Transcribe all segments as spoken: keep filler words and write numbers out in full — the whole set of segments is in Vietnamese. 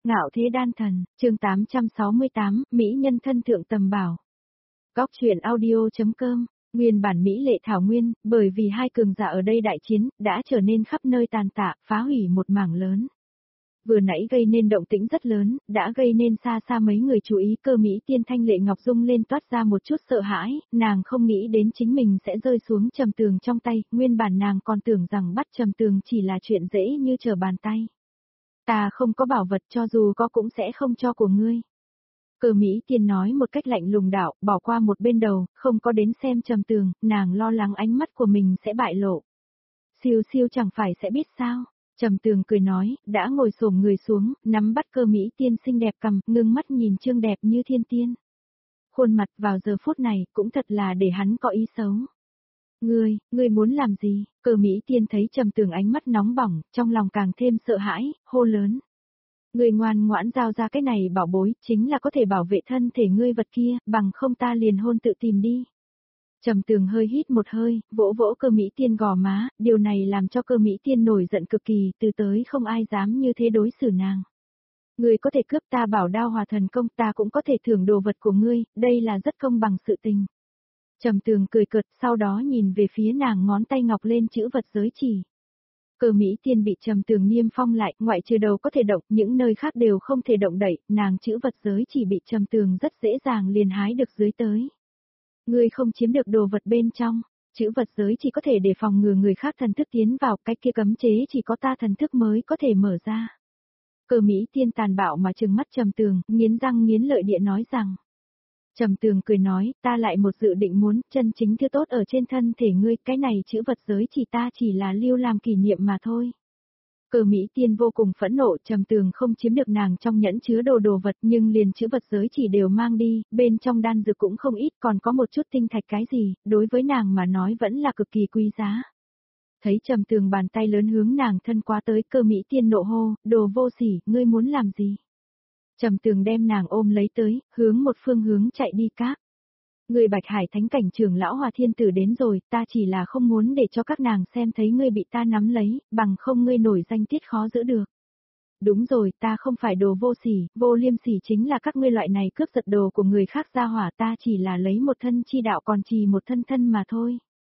Ngạo thế đan thần, chương tám trăm sáu mươi tám, Mỹ nhân thân thượng tầm bảo. Góc truyện audio.com, nguyên bản Mỹ lệ thảo nguyên, bởi vì hai cường giả ở đây đại chiến, đã trở nên khắp nơi tàn tạ, phá hủy một mảng lớn. Vừa nãy gây nên động tĩnh rất lớn, đã gây nên xa xa mấy người chú ý. Cơ Mỹ tiên thanh lệ ngọc dung lên toát ra một chút sợ hãi, nàng không nghĩ đến chính mình sẽ rơi xuống trầm tường trong tay, nguyên bản nàng còn tưởng rằng bắt trầm tường chỉ là chuyện dễ như trở bàn tay. Ta không có bảo vật, cho dù có cũng sẽ không cho của ngươi. Cơ Mỹ tiên nói một cách lạnh lùng đạo, bỏ qua một bên đầu, không có đến xem trầm tường, nàng lo lắng ánh mắt của mình sẽ bại lộ. Siêu siêu chẳng phải sẽ biết sao. Trầm tường cười nói, đã ngồi xổm người xuống, nắm bắt Cơ Mỹ tiên xinh đẹp cầm, ngưng mắt nhìn trương đẹp như thiên tiên. Khuôn mặt vào giờ phút này, cũng thật là để hắn có ý xấu. Ngươi, ngươi muốn làm gì? Cơ Mỹ tiên thấy trầm tường ánh mắt nóng bỏng, trong lòng càng thêm sợ hãi, hô lớn. Ngươi ngoan ngoãn giao ra cái này bảo bối, chính là có thể bảo vệ thân thể ngươi vật kia, bằng không ta liền hôn tự tìm đi. Trầm tường hơi hít một hơi, vỗ vỗ Cơ Mỹ tiên gò má, điều này làm cho Cơ Mỹ tiên nổi giận cực kỳ, từ tới không ai dám như thế đối xử nàng. Ngươi có thể cướp ta bảo đao hòa thần công, ta cũng có thể thưởng đồ vật của ngươi, đây là rất công bằng sự tình. Trầm tường cười cợt, sau đó nhìn về phía nàng ngón tay ngọc lên chữ vật giới chỉ. Cơ Mỹ tiên bị trầm tường niêm phong lại, ngoại trừ đầu có thể động, những nơi khác đều không thể động đậy, nàng chữ vật giới chỉ bị trầm tường rất dễ dàng liền hái được dưới tới. Ngươi không chiếm được đồ vật bên trong, chữ vật giới chỉ có thể để phòng ngừa người khác thần thức tiến vào, cái kia cấm chế chỉ có ta thần thức mới có thể mở ra. Cơ Mỹ tiên tàn bạo mà trừng mắt trầm tường, nghiến răng nghiến lợi địa nói rằng. Trầm tường cười nói, ta lại một dự định muốn, chân chính thứ tốt ở trên thân thể ngươi, cái này chữ vật giới chỉ ta chỉ là lưu làm kỷ niệm mà thôi. Cơ Mỹ tiên vô cùng phẫn nộ, trầm tường không chiếm được nàng trong nhẫn chứa đồ đồ vật nhưng liền chữ vật giới chỉ đều mang đi, bên trong đan dược cũng không ít, còn có một chút tinh thạch cái gì, đối với nàng mà nói vẫn là cực kỳ quý giá. Thấy trầm tường bàn tay lớn hướng nàng thân qua tới, Cơ Mỹ tiên nộ hô, đồ vô sỉ, ngươi muốn làm gì? Trầm tường đem nàng ôm lấy tới, hướng một phương hướng chạy đi các. Người Bạch Hải Thánh cảnh trưởng lão Hòa Thiên Tử đến rồi, ta chỉ là không muốn để cho các nàng xem thấy ngươi bị ta nắm lấy, bằng không ngươi nổi danh tiết khó giữ được. Đúng rồi, ta không phải đồ vô sỉ, vô liêm sỉ chính là các ngươi loại này cướp giật đồ của người khác ra hỏa, ta chỉ là lấy một thân chi đạo còn trì một thân thân mà thôi.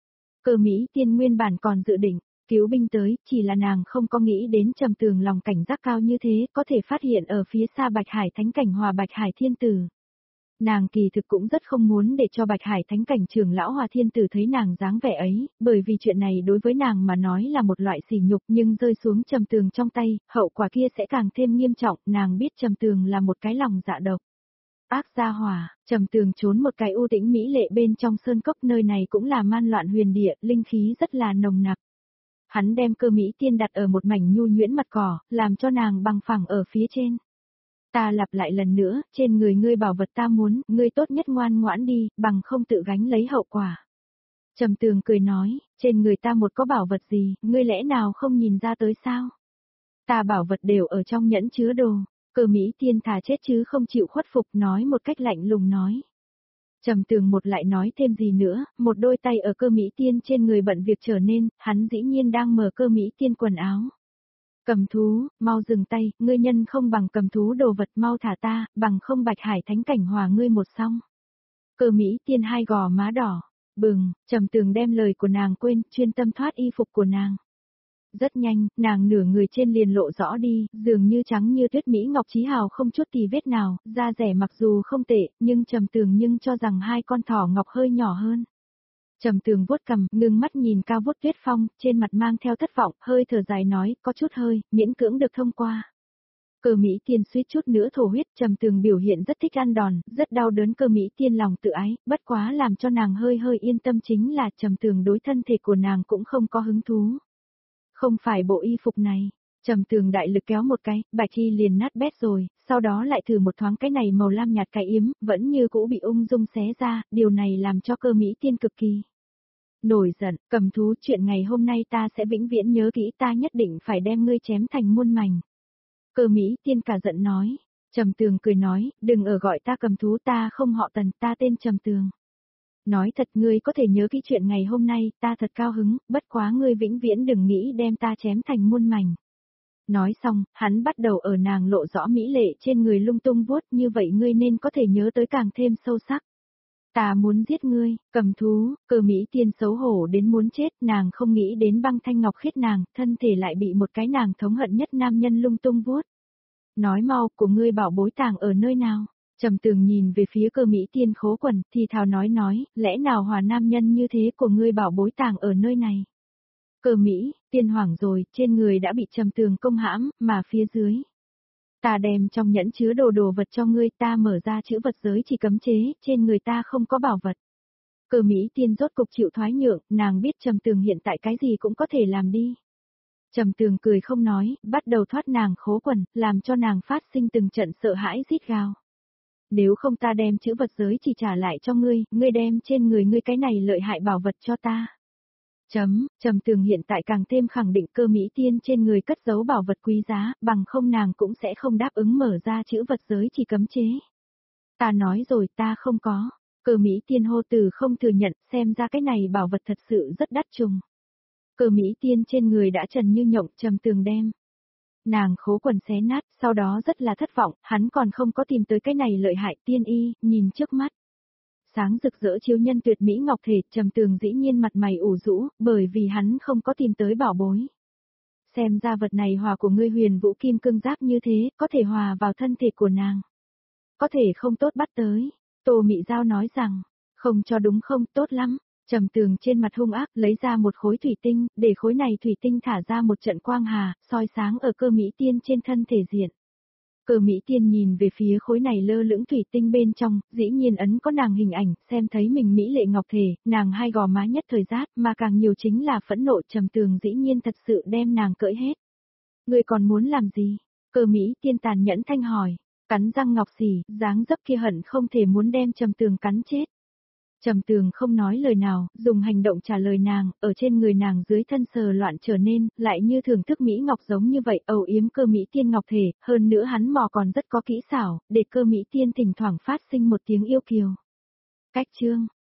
Cơ Mỹ tiên nguyên bản còn dự định cứu binh tới, chỉ là nàng không có nghĩ đến trầm tường lòng cảnh giác cao như thế, có thể phát hiện ở phía xa Bạch Hải Thánh cảnh Hòa Bạch Hải Thiên Tử. Nàng kỳ thực cũng rất không muốn để cho Bạch Hải Thánh cảnh trưởng lão Hòa Thiên Tử thấy nàng dáng vẻ ấy, bởi vì chuyện này đối với nàng mà nói là một loại sỉ nhục, nhưng rơi xuống trầm tường trong tay, hậu quả kia sẽ càng thêm nghiêm trọng, nàng biết trầm tường là một cái lòng dạ độc. Ác gia hỏa, trầm tường trốn một cái u tĩnh mỹ lệ bên trong sơn cốc, nơi này cũng là man loạn huyền địa, linh khí rất là nồng nặc. Hắn đem Cơ Mỹ tiên đặt ở một mảnh nhu nhuyễn mặt cỏ, làm cho nàng bằng phẳng ở phía trên. Ta lặp lại lần nữa, trên người ngươi bảo vật ta muốn, ngươi tốt nhất ngoan ngoãn đi, bằng không tự gánh lấy hậu quả. Trầm tường cười nói, trên người ta một có bảo vật gì, ngươi lẽ nào không nhìn ra tới sao? Ta bảo vật đều ở trong nhẫn chứa đồ. Cơ Mỹ tiên thà chết chứ không chịu khuất phục, nói một cách lạnh lùng nói. Trầm tường một lại nói thêm gì nữa, một đôi tay ở Cơ Mỹ tiên trên người bận việc trở nên, hắn dĩ nhiên đang mở Cơ Mỹ tiên quần áo. Cầm thú, mau dừng tay, ngươi nhân không bằng cầm thú đồ vật, mau thả ta, bằng không Bạch Hải Thánh cảnh hòa ngươi một xong. Cơ Mỹ tiên hai gò má đỏ, bừng, trầm tường đem lời của nàng quên, chuyên tâm thoát y phục của nàng. Rất nhanh, nàng nửa người trên liền lộ rõ đi, dường như trắng như tuyết Mỹ Ngọc Chí Hào không chút tì vết nào, da rẻ mặc dù không tệ, nhưng trầm tường nhưng cho rằng hai con thỏ ngọc hơi nhỏ hơn. Trầm tường vuốt cằm, ngưng mắt nhìn cao vút tuyết phong, trên mặt mang theo thất vọng, hơi thở dài nói, có chút hơi, miễn cưỡng được thông qua. Cơ Mỹ tiên suýt chút nữa thổ huyết, trầm tường biểu hiện rất thích ăn đòn, rất đau đớn. Cơ Mỹ tiên lòng tự ái, bất quá làm cho nàng hơi hơi yên tâm chính là trầm tường đối thân thể của nàng cũng không có hứng thú. Không phải bộ y phục này. Trầm tường đại lực kéo một cái, bạch y liền nát bét rồi, sau đó lại thử một thoáng cái này màu lam nhạt cái yếm, vẫn như cũ bị ung dung xé ra, điều này làm cho Cơ Mỹ tiên cực kỳ nổi giận. Cầm thú, chuyện ngày hôm nay ta sẽ vĩnh viễn nhớ kỹ, ta nhất định phải đem ngươi chém thành muôn mảnh. Cơ Mỹ tiên cả giận nói. Trầm tường cười nói, đừng ở gọi ta cầm thú, ta không họ Tần, ta tên Trầm tường. Nói thật, ngươi có thể nhớ kỹ chuyện ngày hôm nay, ta thật cao hứng, bất quá ngươi vĩnh viễn đừng nghĩ đem ta chém thành muôn mảnh. Nói xong, hắn bắt đầu ở nàng lộ rõ mỹ lệ trên người lung tung vuốt, như vậy ngươi nên có thể nhớ tới càng thêm sâu sắc. Ta muốn giết ngươi, cầm thú, Cơ Mỹ Tiên xấu hổ đến muốn chết, nàng không nghĩ đến Băng Thanh Ngọc Khiết nàng, thân thể lại bị một cái nàng thống hận nhất nam nhân lung tung vuốt. Nói mau, của ngươi bảo bối tàng ở nơi nào? Trầm Tường nhìn về phía Cơ Mỹ Tiên khố quần, thì thào nói nói, lẽ nào hòa nam nhân như thế của ngươi bảo bối tàng ở nơi này? Cơ Mỹ Tiên hoảng rồi, trên người đã bị Trầm Tường công hãm, mà phía dưới. Ta đem trong nhẫn chứa đồ đồ vật cho ngươi, ta mở ra chữ vật giới chỉ cấm chế, trên người ta không có bảo vật. Cơ Mỹ Tiên rốt cục chịu thoái nhượng, nàng biết Trầm Tường hiện tại cái gì cũng có thể làm đi. Trầm Tường cười không nói, bắt đầu thoát nàng khố quần, làm cho nàng phát sinh từng trận sợ hãi rít gào. Nếu không ta đem chữ vật giới chỉ trả lại cho ngươi, ngươi đem trên người ngươi cái này lợi hại bảo vật cho ta. Chấm, Trầm Tường hiện tại càng thêm khẳng định Cơ Mỹ Tiên trên người cất giấu bảo vật quý giá, bằng không nàng cũng sẽ không đáp ứng mở ra chữ vật giới chỉ cấm chế. Ta nói rồi, ta không có. Cơ Mỹ Tiên hô từ không thừa nhận, xem ra cái này bảo vật thật sự rất đắt trùng. Cơ Mỹ Tiên trên người đã trần như nhộng, Trầm Tường đem. Nàng khố quần xé nát, sau đó rất là thất vọng, hắn còn không có tìm tới cái này lợi hại tiên y, nhìn trước mắt. Sáng rực rỡ chiếu nhân tuyệt mỹ ngọc thể, Trầm Tường dĩ nhiên mặt mày ủ rũ, bởi vì hắn không có tìm tới bảo bối. Xem ra vật này hòa của ngươi huyền vũ kim cương giáp như thế, có thể hòa vào thân thể của nàng. Có thể không tốt bắt tới. Tô Mị Giao nói rằng, không cho đúng không, tốt lắm. Trầm Tường trên mặt hung ác lấy ra một khối thủy tinh, để khối này thủy tinh thả ra một trận quang hà, soi sáng ở Cơ Mỹ Tiên trên thân thể diện. Cơ Mỹ Tiên nhìn về phía khối này lơ lửng thủy tinh bên trong, dĩ nhiên ấn có nàng hình ảnh, xem thấy mình mỹ lệ ngọc thể, nàng hai gò má nhất thời rát, mà càng nhiều chính là phẫn nộ. Trầm Tường dĩ nhiên thật sự đem nàng cởi hết. Ngươi còn muốn làm gì? Cơ Mỹ Tiên tàn nhẫn thanh hỏi, cắn răng ngọc xỉ, dáng dấp kia hận không thể muốn đem Trầm Tường cắn chết. Trầm Tường không nói lời nào, dùng hành động trả lời nàng, ở trên người nàng dưới thân sờ loạn trở nên, lại như thưởng thức Mỹ Ngọc giống như vậy, âu yếm Cơ Mỹ Tiên ngọc thể, hơn nữa hắn mò còn rất có kỹ xảo, để Cơ Mỹ Tiên thỉnh thoảng phát sinh một tiếng yêu kiều. Cách chương